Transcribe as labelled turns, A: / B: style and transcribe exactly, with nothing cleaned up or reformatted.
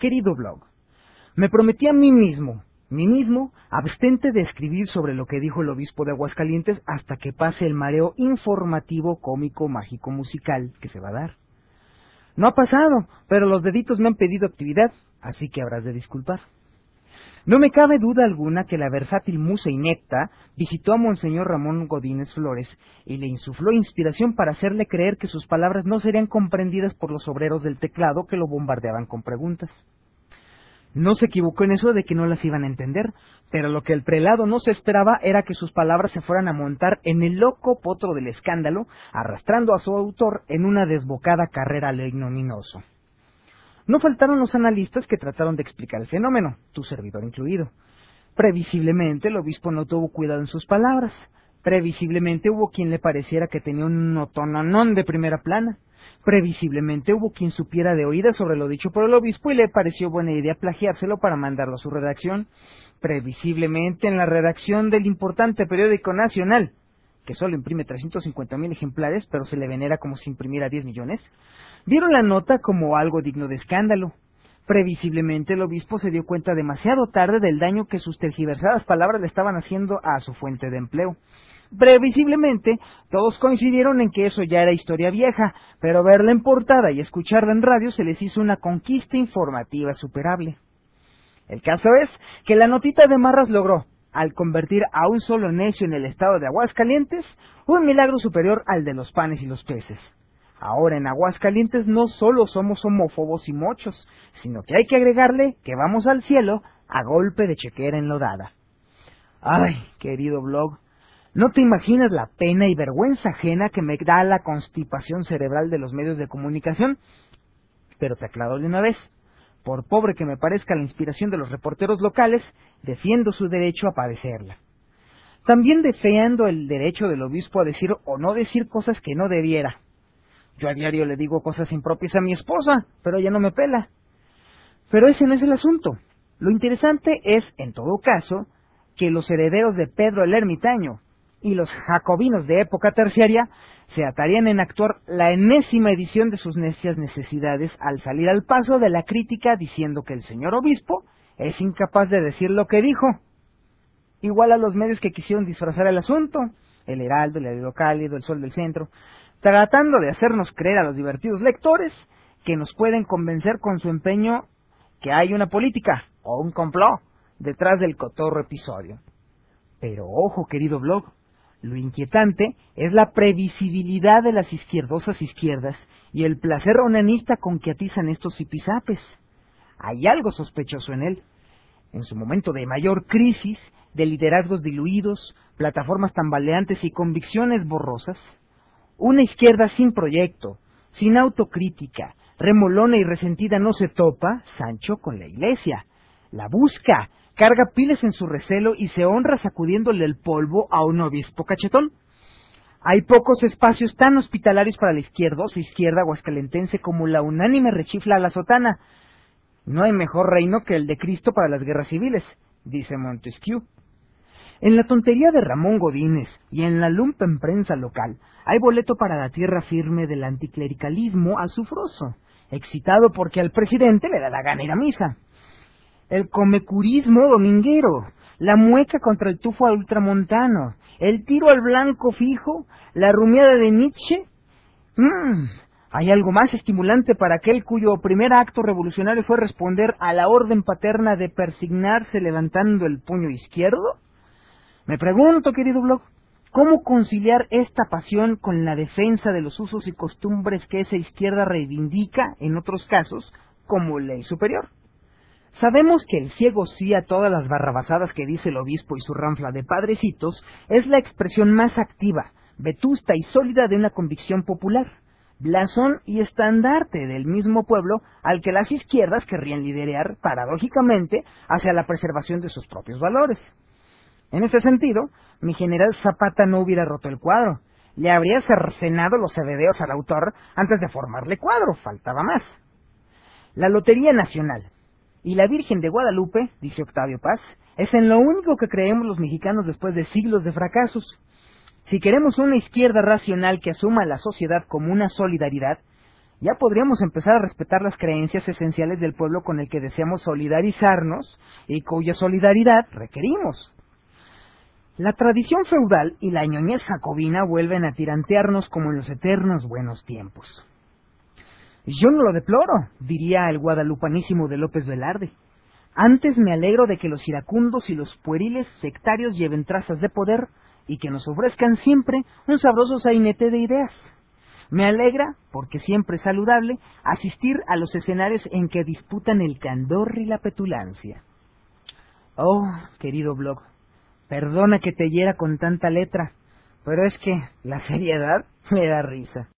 A: Querido blog, me prometí a mí mismo, mí mismo, abstente de escribir sobre lo que dijo el obispo de Aguascalientes hasta que pase el mareo informativo, cómico, mágico, musical que se va a dar. No ha pasado, pero los deditos me han pedido actividad, así que habrás de disculpar. No me cabe duda alguna que la versátil musa inepta visitó a Monseñor Ramón Godínez Flores y le insufló inspiración para hacerle creer que sus palabras no serían comprendidas por los obreros del teclado que lo bombardeaban con preguntas. No se equivocó en eso de que no las iban a entender, pero lo que el prelado no se esperaba era que sus palabras se fueran a montar en el loco potro del escándalo, arrastrando a su autor en una desbocada carrera al ignominioso. No faltaron los analistas que trataron de explicar el fenómeno, tu servidor incluido. Previsiblemente el obispo no tuvo cuidado en sus palabras. Previsiblemente hubo quien le pareciera que tenía un notonanón de primera plana. Previsiblemente hubo quien supiera de oídas sobre lo dicho por el obispo y le pareció buena idea plagiárselo para mandarlo a su redacción. Previsiblemente en la redacción del importante periódico nacional, que solo imprime trescientos cincuenta mil ejemplares, pero se le venera como si imprimiera diez millones, vieron la nota como algo digno de escándalo. Previsiblemente el obispo se dio cuenta demasiado tarde del daño que sus tergiversadas palabras le estaban haciendo a su fuente de empleo. Previsiblemente todos coincidieron en que eso ya era historia vieja, pero verla en portada y escucharla en radio se les hizo una conquista informativa superable. El caso es que la notita de Marras logró, al convertir a un solo necio en el estado de Aguascalientes, un milagro superior al de los panes y los peces. Ahora en Aguascalientes no solo somos homófobos y mochos, sino que hay que agregarle que vamos al cielo a golpe de chequera enlodada. Ay, querido blog, no te imaginas la pena y vergüenza ajena que me da la constipación cerebral de los medios de comunicación, pero te aclaro de una vez, por pobre que me parezca la inspiración de los reporteros locales, defiendo su derecho a padecerla. También defeando el derecho del obispo a decir o no decir cosas que no debiera. Yo a diario le digo cosas impropias a mi esposa, pero ella no me pela. Pero ese no es el asunto. Lo interesante es, en todo caso, que los herederos de Pedro el Ermitaño y los jacobinos de época terciaria se atarían en actuar la enésima edición de sus necias necesidades al salir al paso de la crítica diciendo que el señor obispo es incapaz de decir lo que dijo. Igual a los medios que quisieron disfrazar el asunto, el Heraldo, el Heraldo Cálido, el Sol del Centro, tratando de hacernos creer a los divertidos lectores que nos pueden convencer con su empeño que hay una política o un complot detrás del cotorro episodio. Pero ojo, querido blog, lo inquietante es la previsibilidad de las izquierdosas izquierdas y el placer onanista con que atizan estos zipizapes. Hay algo sospechoso en él. En su momento de mayor crisis, de liderazgos diluidos, plataformas tambaleantes y convicciones borrosas, una izquierda sin proyecto, sin autocrítica, remolona y resentida no se topa, Sancho, con la iglesia. La busca, carga pilas en su recelo y se honra sacudiéndole el polvo a un obispo cachetón. Hay pocos espacios tan hospitalarios para la izquierdosa izquierda aguascalentense como la unánime rechifla a la sotana. No hay mejor reino que el de Cristo para las guerras civiles, dice Montesquieu. En la tontería de Ramón Godínez y en la lumpen prensa local hay boleto para la tierra firme del anticlericalismo azufroso, excitado porque al presidente le da la gana ir a misa. El comecurismo dominguero, la mueca contra el tufo ultramontano, el tiro al blanco fijo, la rumiada de Nietzsche. Mm, ¿Hay algo más estimulante para aquel cuyo primer acto revolucionario fue responder a la orden paterna de persignarse levantando el puño izquierdo? Me pregunto, querido blog, ¿cómo conciliar esta pasión con la defensa de los usos y costumbres que esa izquierda reivindica, en otros casos, como ley superior? Sabemos que el ciego sí a todas las barrabasadas que dice el obispo y su ranfla de padrecitos es la expresión más activa, vetusta y sólida de una convicción popular, blasón y estandarte del mismo pueblo al que las izquierdas querrían liderar, paradójicamente, hacia la preservación de sus propios valores. En ese sentido, mi general Zapata no hubiera roto el cuadro, le habría cercenado los cebedeos al autor antes de formarle cuadro, faltaba más. La Lotería Nacional y la Virgen de Guadalupe, dice Octavio Paz, es en lo único que creemos los mexicanos después de siglos de fracasos. Si queremos una izquierda racional que asuma a la sociedad como una solidaridad, Ya podríamos empezar a respetar las creencias esenciales del pueblo con el que deseamos solidarizarnos y cuya solidaridad requerimos. La tradición feudal y la ñoñez jacobina vuelven a tirantearnos como en los eternos buenos tiempos. Yo no lo deploro, diría el guadalupanísimo de López Velarde. Antes me alegro de que los iracundos y los pueriles sectarios lleven trazas de poder y que nos ofrezcan siempre un sabroso sainete de ideas. Me alegra, porque siempre es saludable, asistir a los escenarios en que disputan el candor y la petulancia. Oh, querido blog, perdona que te hiera con tanta letra, pero es que la seriedad me da risa.